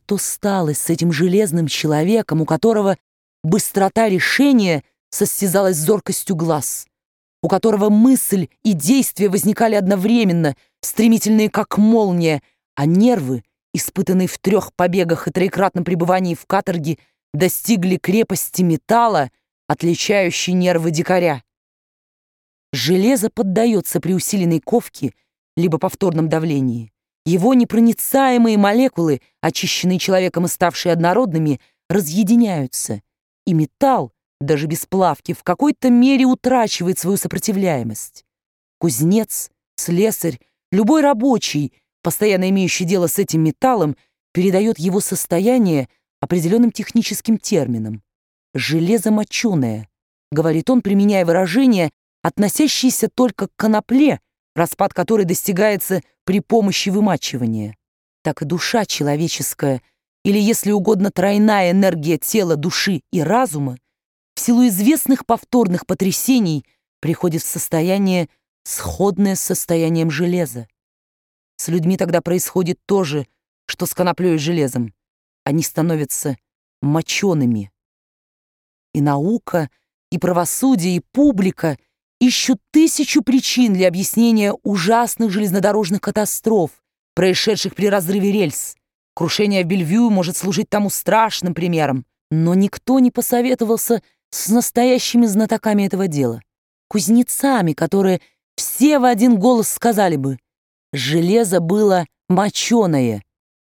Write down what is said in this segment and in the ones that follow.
что стало с этим железным человеком, у которого быстрота решения состязалась с зоркостью глаз, у которого мысль и действие возникали одновременно, стремительные как молния, а нервы, испытанные в 3 побегах и 3-кратном пребывании в каторге, достигли крепости металла, отличающей нервы дикаря. Железо поддается при усиленной ковке либо повторном давлении. Его непроницаемые молекулы, очищенные человеком и ставшие однородными, разъединяются, и металл, даже без плавки, в какой-то мере утрачивает свою сопротивляемость. Кузнец, слесарь, любой рабочий, постоянно имеющий дело с этим металлом, передает его состояние определенным техническим термином. «Железо моченое», — говорит он, применяя выражение, относящееся только к конопле, распад которой достигается при помощи вымачивания. Так и душа человеческая, или, если угодно, тройная энергия тела, души и разума, в силу известных повторных потрясений приходит в состояние, сходное с состоянием железа. С людьми тогда происходит то же, что с коноплей и железом. Они становятся мочеными. И наука, и правосудие, и публика ищут 1000 причин для объяснения ужасных железнодорожных катастроф, происшедших при разрыве рельс. Крушение в Бельвью может служить тому страшным примером, но никто не посоветовался с настоящими знатоками этого дела, кузнецами, которые все в один голос сказали бы: железо было моченое.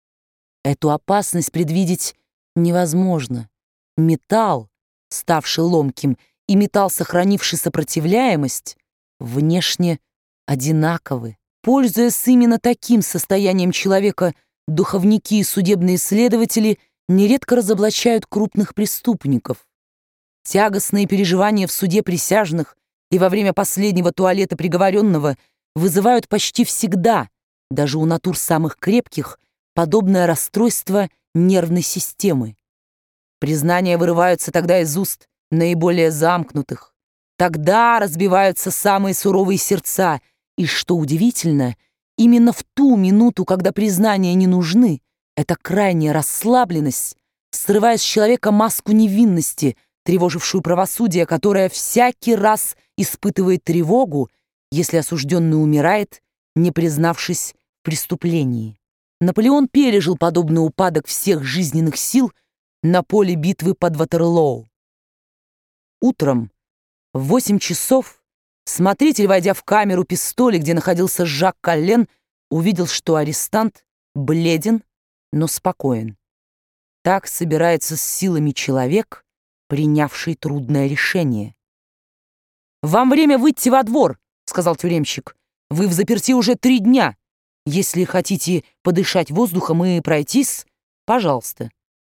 Эту опасность предвидеть невозможно. Металл, ставший ломким, и металл, сохранивший сопротивляемость, внешне одинаковы. Пользуясь именно таким состоянием человека, духовники и судебные следователи нередко разоблачают крупных преступников. Тягостные переживания в суде присяжных и во время последнего туалета приговоренного вызывают почти всегда, даже у натур самых крепких, подобное расстройство нервной системы. Признания вырываются тогда из уст наиболее замкнутых. Тогда разбиваются самые суровые сердца, и, что удивительно, именно в ту минуту, когда признания не нужны, эта крайняя расслабленность срывает с человека маску невинности, тревожившую правосудие, которое всякий раз испытывает тревогу, если осужденный умирает, не признавшись в преступлении. Наполеон пережил подобный упадок всех жизненных сил на поле битвы под Ватерлоу. Утром в 8 часов смотритель, войдя в камеру пистоли, где находился Жак Коллен, увидел, что арестант бледен, но спокоен. Так собирается с силами человек, принявший трудное решение. «Вам время выйти во двор», — сказал тюремщик. «Вы в заперти уже 3 дня. Если хотите подышать воздухом и пройтись, пожалуйста».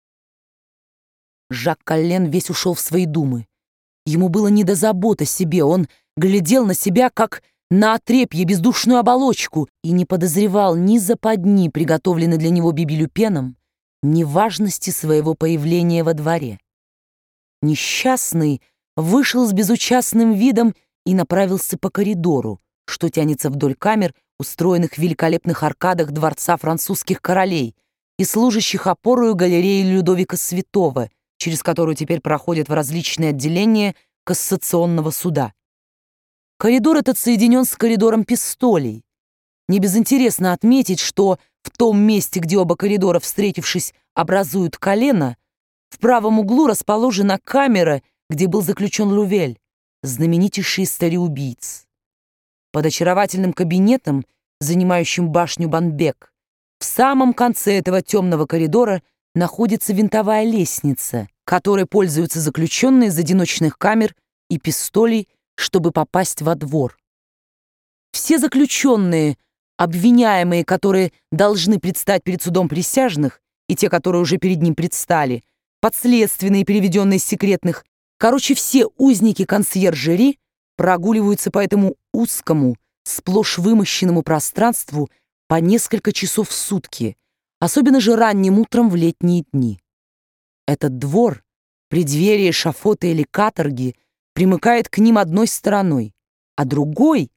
Жак Коллен весь ушел в свои думы. Ему было не до забот о себе, он глядел на себя, как на отрепье, бездушную оболочку, и не подозревал ни западни, приготовленной для него Бибилюпеном, ни важности своего появления во дворе. Несчастный вышел с безучастным видом и направился по коридору, что тянется вдоль камер, устроенных в великолепных аркадах дворца французских королей и служащих опорою галереи Людовика Святого, через которую теперь проходят в различные отделения кассационного суда. Коридор этот соединен с коридором пистолей. Небезынтересно отметить, что в том месте, где оба коридора, встретившись, образуют колено, в правом углу расположена камера, где был заключен Лувель, знаменитейший из цареубийц. Под очаровательным кабинетом, занимающим башню Банбек, в самом конце этого темного коридора находится винтовая лестница, которой пользуются заключенные из одиночных камер и пистолей, чтобы попасть во двор. Все заключенные, обвиняемые, которые должны предстать перед судом присяжных, и те, которые уже перед ним предстали, подследственные, переведенные из секретных, короче, все узники консьержери прогуливаются по этому узкому, сплошь вымощенному пространству по несколько часов в сутки, особенно же ранним утром в летние дни. Этот двор, преддверие эшафота или каторги, примыкает к ним одной стороной, а другой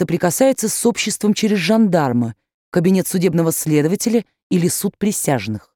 соприкасается с обществом через жандарма, кабинет судебного следователя или суд присяжных.